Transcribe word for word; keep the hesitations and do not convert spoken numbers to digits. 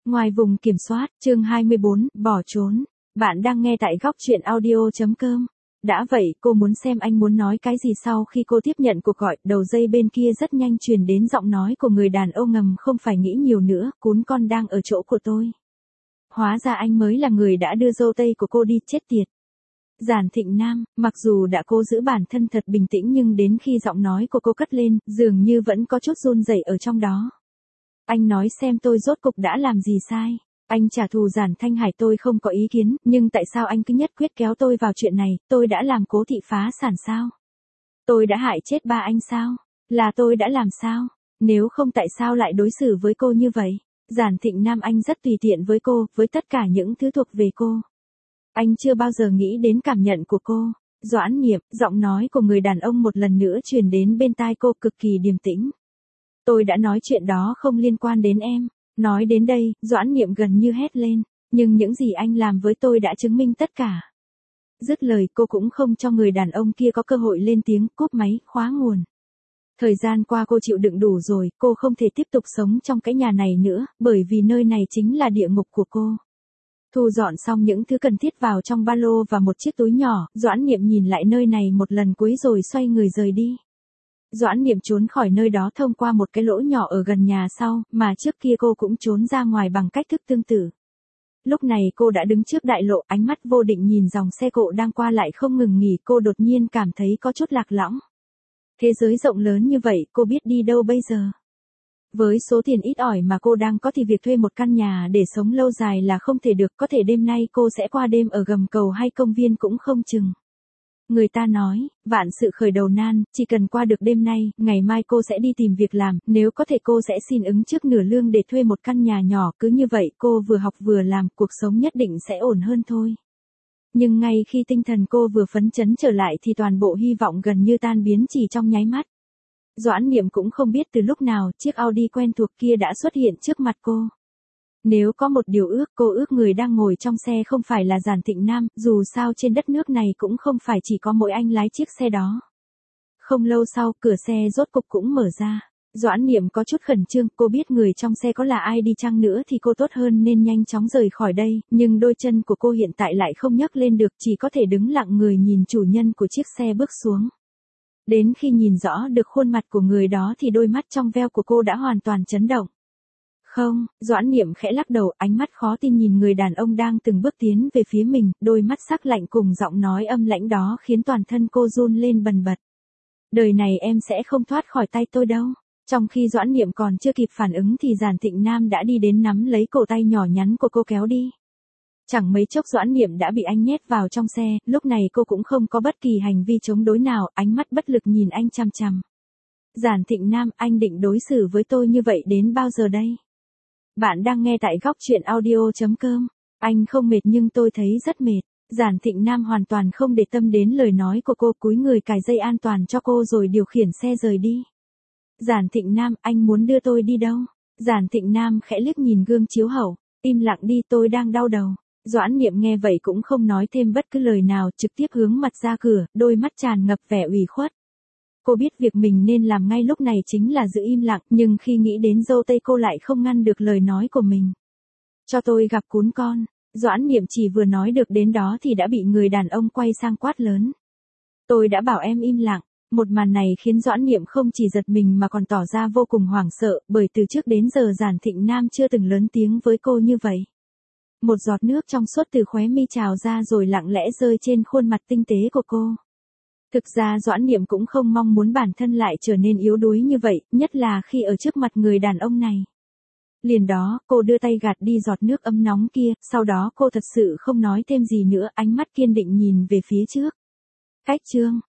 Ngoài vùng kiểm soát, chương hai mươi bốn, bỏ trốn. Bạn đang nghe tại góc truyện audio.com. Đã vậy, cô muốn xem anh muốn nói cái gì sau khi cô tiếp nhận cuộc gọi, đầu dây bên kia rất nhanh truyền đến giọng nói của người đàn ông ngầm không phải nghĩ nhiều nữa, cún con đang ở chỗ của tôi. Hóa ra anh mới là người đã đưa dâu tây của cô đi, chết tiệt. Giản Thịnh Nam, mặc dù đã cố giữ bản thân thật bình tĩnh nhưng đến khi giọng nói của cô cất lên, dường như vẫn có chút run rẩy ở trong đó. Anh nói xem tôi rốt cục đã làm gì sai. Anh trả thù Giản Thanh Hải tôi không có ý kiến, nhưng tại sao anh cứ nhất quyết kéo tôi vào chuyện này, tôi đã làm Cố Thị phá sản sao? Tôi đã hại chết ba anh sao? Là tôi đã làm sao? Nếu không tại sao lại đối xử với cô như vậy? Giản Thịnh Nam anh rất tùy tiện với cô, với tất cả những thứ thuộc về cô. Anh chưa bao giờ nghĩ đến cảm nhận của cô. Doãn Niệm, giọng nói của người đàn ông một lần nữa truyền đến bên tai cô cực kỳ điềm tĩnh. Tôi đã nói chuyện đó không liên quan đến em. Nói đến đây, Doãn Niệm gần như hét lên. Nhưng những gì anh làm với tôi đã chứng minh tất cả. Dứt lời cô cũng không cho người đàn ông kia có cơ hội lên tiếng, cúp máy, khóa nguồn. Thời gian qua cô chịu đựng đủ rồi, cô không thể tiếp tục sống trong cái nhà này nữa, bởi vì nơi này chính là địa ngục của cô. Thu dọn xong những thứ cần thiết vào trong ba lô và một chiếc túi nhỏ, Doãn Niệm nhìn lại nơi này một lần cuối rồi xoay người rời đi. Doãn Niệm trốn khỏi nơi đó thông qua một cái lỗ nhỏ ở gần nhà sau, mà trước kia cô cũng trốn ra ngoài bằng cách thức tương tự. Lúc này cô đã đứng trước đại lộ, ánh mắt vô định nhìn dòng xe cộ đang qua lại không ngừng nghỉ, cô đột nhiên cảm thấy có chút lạc lõng. Thế giới rộng lớn như vậy, cô biết đi đâu bây giờ? Với số tiền ít ỏi mà cô đang có thì việc thuê một căn nhà để sống lâu dài là không thể được, có thể đêm nay cô sẽ qua đêm ở gầm cầu hay công viên cũng không chừng. Người ta nói, vạn sự khởi đầu nan, chỉ cần qua được đêm nay, ngày mai cô sẽ đi tìm việc làm, nếu có thể cô sẽ xin ứng trước nửa lương để thuê một căn nhà nhỏ, cứ như vậy cô vừa học vừa làm, cuộc sống nhất định sẽ ổn hơn thôi. Nhưng ngay khi tinh thần cô vừa phấn chấn trở lại thì toàn bộ hy vọng gần như tan biến chỉ trong nháy mắt. Doãn Niệm cũng không biết từ lúc nào chiếc Audi quen thuộc kia đã xuất hiện trước mặt cô. Nếu có một điều ước, cô ước người đang ngồi trong xe không phải là Giản Thịnh Nam, dù sao trên đất nước này cũng không phải chỉ có mỗi anh lái chiếc xe đó. Không lâu sau, cửa xe rốt cục cũng mở ra. Doãn Niệm có chút khẩn trương, cô biết người trong xe có là ai đi chăng nữa thì cô tốt hơn nên nhanh chóng rời khỏi đây, nhưng đôi chân của cô hiện tại lại không nhấc lên được, chỉ có thể đứng lặng người nhìn chủ nhân của chiếc xe bước xuống. Đến khi nhìn rõ được khuôn mặt của người đó thì đôi mắt trong veo của cô đã hoàn toàn chấn động. Không, Doãn Niệm khẽ lắc đầu, ánh mắt khó tin nhìn người đàn ông đang từng bước tiến về phía mình, đôi mắt sắc lạnh cùng giọng nói âm lãnh đó khiến toàn thân cô run lên bần bật. Đời này em sẽ không thoát khỏi tay tôi đâu. Trong khi Doãn Niệm còn chưa kịp phản ứng thì Giản Thịnh Nam đã đi đến nắm lấy cổ tay nhỏ nhắn của cô kéo đi. Chẳng mấy chốc Doãn Niệm đã bị anh nhét vào trong xe, lúc này cô cũng không có bất kỳ hành vi chống đối nào, ánh mắt bất lực nhìn anh chằm chằm. Giản Thịnh Nam, anh định đối xử với tôi như vậy đến bao giờ đây? Bạn đang nghe tại góc truyện audio.com. Anh không mệt nhưng tôi thấy rất mệt. Giản Thịnh Nam hoàn toàn không để tâm đến lời nói của cô, cúi người cài dây an toàn cho cô rồi điều khiển xe rời đi. Giản Thịnh Nam, anh muốn đưa tôi đi đâu? Giản Thịnh Nam khẽ liếc nhìn gương chiếu hậu, im lặng đi, tôi đang đau đầu. Doãn Niệm nghe vậy cũng không nói thêm bất cứ lời nào, trực tiếp hướng mặt ra cửa, đôi mắt tràn ngập vẻ ủy khuất. Cô biết việc mình nên làm ngay lúc này chính là giữ im lặng, nhưng khi nghĩ đến dâu tây cô lại không ngăn được lời nói của mình. Cho tôi gặp cún con. Doãn Niệm chỉ vừa nói được đến đó thì đã bị người đàn ông quay sang quát lớn. Tôi đã bảo em im lặng. Một màn này khiến Doãn Niệm không chỉ giật mình mà còn tỏ ra vô cùng hoảng sợ, bởi từ trước đến giờ Giản Thịnh Nam chưa từng lớn tiếng với cô như vậy. Một giọt nước trong suốt từ khóe mi trào ra rồi lặng lẽ rơi trên khuôn mặt tinh tế của cô. Thực ra Doãn Niệm cũng không mong muốn bản thân lại trở nên yếu đuối như vậy, nhất là khi ở trước mặt người đàn ông này. Liền đó, cô đưa tay gạt đi giọt nước ấm nóng kia, sau đó cô thật sự không nói thêm gì nữa, ánh mắt kiên định nhìn về phía trước. Cách chương